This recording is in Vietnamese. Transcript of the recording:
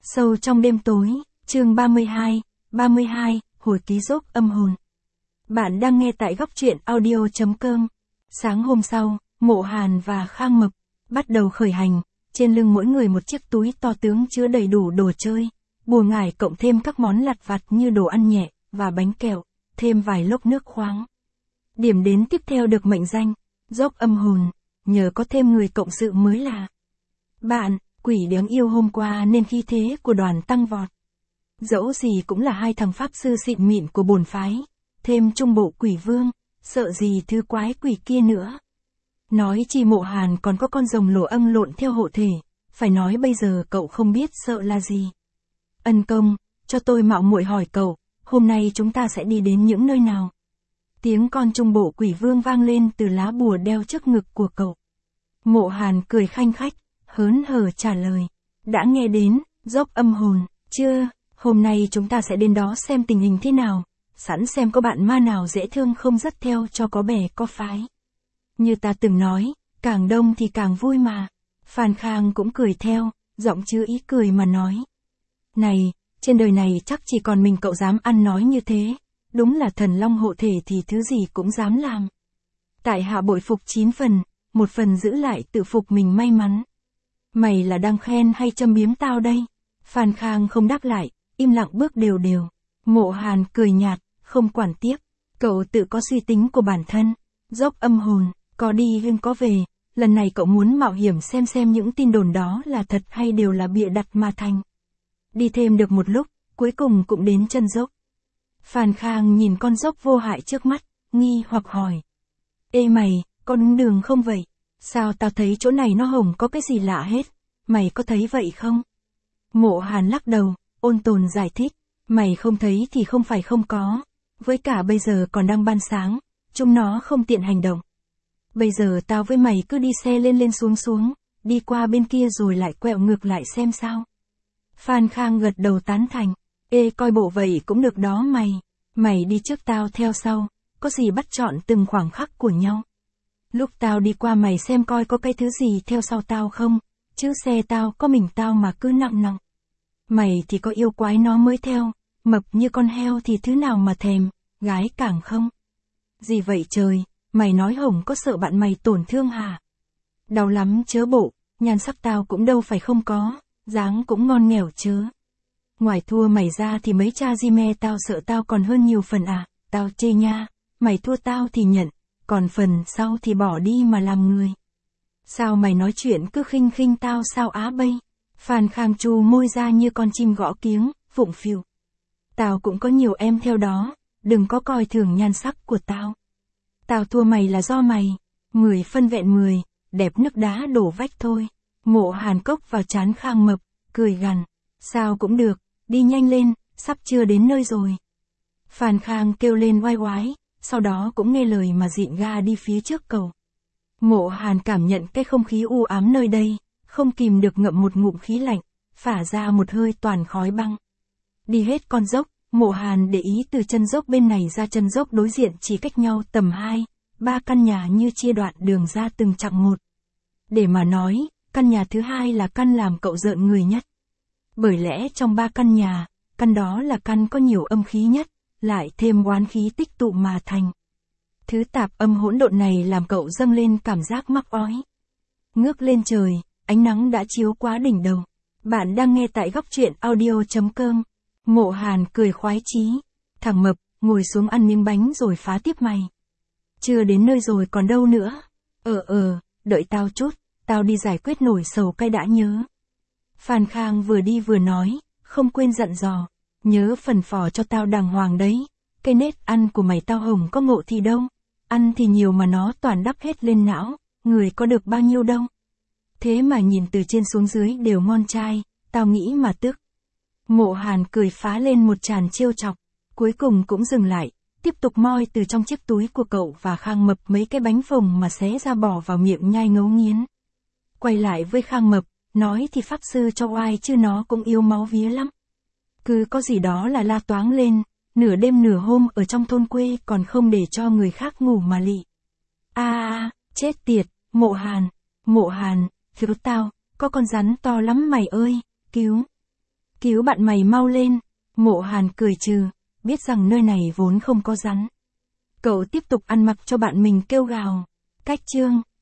Sâu trong đêm tối, chương 32, hồi ký dốc âm hồn. Bạn đang nghe tại góc truyện audio.com. Sáng hôm sau, Mộ Hàn và Khang Mập bắt đầu khởi hành, trên lưng mỗi người một chiếc túi to tướng chứa đầy đủ đồ chơi, bùa ngải cộng thêm các món lặt vặt như đồ ăn nhẹ và bánh kẹo, thêm vài lốc nước khoáng. Điểm đến tiếp theo được mệnh danh dốc âm hồn, nhờ có thêm người cộng sự mới là bạn, quỷ đáng yêu hôm qua nên khí thế của đoàn tăng vọt. Dẫu gì cũng là hai thằng pháp sư xịn mịn của bổn phái, thêm trung bộ quỷ vương, sợ gì thứ quái quỷ kia nữa. Nói chi Mộ Hàn còn có con rồng lỗ âng lộn theo hộ thể, phải nói bây giờ cậu không biết sợ là gì. Ân công, cho tôi mạo muội hỏi cậu, hôm nay chúng ta sẽ đi đến những nơi nào? Tiếng con trung bộ quỷ vương vang lên từ lá bùa đeo trước ngực của cậu. Mộ Hàn cười khanh khách, hớn hở trả lời. Đã nghe đến, dốc âm hồn, chưa? Hôm nay chúng ta sẽ đến đó xem tình hình thế nào, sẵn xem có bạn ma nào dễ thương không dắt theo cho có bè có phái. Như ta từng nói, càng đông thì càng vui mà. Phan Khang cũng cười theo, giọng chứa ý cười mà nói. Này, trên đời này chắc chỉ còn mình cậu dám ăn nói như thế, đúng là thần long hộ thể thì thứ gì cũng dám làm. Tại hạ bội phục 9 phần, 1 phần giữ lại tự phục mình may mắn. Mày là đang khen hay châm biếm tao đây? Phan Khang không đáp lại, im lặng bước đều đều. Mộ Hàn cười nhạt, không quản tiếp. Cậu tự có suy tính của bản thân. Dốc âm hồn, có đi nhưng có về. Lần này cậu muốn mạo hiểm xem những tin đồn đó là thật hay đều là bịa đặt mà thành. Đi thêm được một lúc, cuối cùng cũng đến chân dốc. Phan Khang nhìn con dốc vô hại trước mắt, nghi hoặc hỏi. Ê mày, có đúng đường không vậy? Sao tao thấy chỗ này nó hổng có cái gì lạ hết, mày có thấy vậy không? Mộ Hàn lắc đầu, ôn tồn giải thích, mày không thấy thì không phải không có, với cả bây giờ còn đang ban sáng, chúng nó không tiện hành động. Bây giờ tao với mày cứ đi xe lên xuống, đi qua bên kia rồi lại quẹo ngược lại xem sao. Phan Khang gật đầu tán thành, ê coi bộ vậy cũng được đó mày đi trước tao theo sau, có gì bắt chọn từng khoảng khắc của nhau. Lúc tao đi qua mày xem coi có cái thứ gì theo sau tao không, chứ xe tao có mình tao mà cứ nặng. Mày thì có yêu quái nó mới theo, mập như con heo thì thứ nào mà thèm, gái càng không. Gì vậy trời, mày nói hổng có sợ bạn mày tổn thương hả? Đau lắm chớ bộ, nhan sắc tao cũng đâu phải không có, dáng cũng ngon nghèo chớ. Ngoài thua mày ra thì mấy cha di me tao sợ tao còn hơn nhiều phần à, tao chê nha, mày thua tao thì nhận, còn phần sau thì bỏ đi mà làm người. Sao mày nói chuyện cứ khinh tao sao á bây? Phan Khang chu môi ra như con chim gõ kiếng, phụng phịu. Tao cũng có nhiều em theo đó, đừng có coi thường nhan sắc của tao. Tao thua mày là do mày, 10 phân vẹn 10, đẹp nước đá đổ vách thôi. Mộ Hàn cốc vào trán Khang Mập, cười gằn. Sao cũng được, đi nhanh lên, sắp chưa đến nơi rồi. Phan Khang kêu lên oai oái, sau đó cũng nghe lời mà dịn ga đi phía trước cầu. Mộ Hàn cảm nhận cái không khí u ám nơi đây, không kìm được ngậm một ngụm khí lạnh, phả ra một hơi toàn khói băng. Đi hết con dốc, Mộ Hàn để ý từ chân dốc bên này ra chân dốc đối diện chỉ cách nhau tầm 2-3 căn nhà như chia đoạn đường ra từng chặng một. Để mà nói, căn nhà thứ hai là căn làm cậu rợn người nhất. Bởi lẽ trong 3 căn nhà, căn đó là căn có nhiều âm khí nhất, lại thêm oán khí tích tụ mà thành. Thứ tạp âm hỗn độn này làm cậu dâng lên cảm giác mắc ói. Ngước lên trời, ánh nắng đã chiếu quá đỉnh đầu. Bạn đang nghe tại góc truyện audio.com. Mộ Hàn cười khoái chí. Thằng Mập, ngồi xuống ăn miếng bánh rồi phá tiếp mày. Chưa đến nơi rồi còn đâu nữa. Đợi tao chút, tao đi giải quyết nổi sầu cay đã nhớ. Phan Khang vừa đi vừa nói, không quên dặn dò. Nhớ phần phò cho tao đàng hoàng đấy. Cái nết ăn của mày tao hổng có ngộ thì đâu. Ăn thì nhiều mà nó toàn đắp hết lên não, người có được bao nhiêu đâu. Thế mà nhìn từ trên xuống dưới đều ngon trai, tao nghĩ mà tức. Mộ Hàn cười phá lên một tràng trêu chọc, cuối cùng cũng dừng lại, tiếp tục moi từ trong chiếc túi của cậu và Khang Mập mấy cái bánh phồng mà xé ra bỏ vào miệng nhai ngấu nghiến. Quay lại với Khang Mập, nói thì pháp sư cho oai chứ nó cũng yêu máu vía lắm. Cứ có gì đó là la toáng lên, nửa đêm nửa hôm ở trong thôn quê còn không để cho người khác ngủ mà lị. Chết tiệt, Mộ Hàn, cứu tao, có con rắn to lắm mày ơi, cứu. Cứu bạn mày mau lên. Mộ Hàn cười trừ, biết rằng nơi này vốn không có rắn. Cậu tiếp tục ăn mặc cho bạn mình kêu gào. Cách chương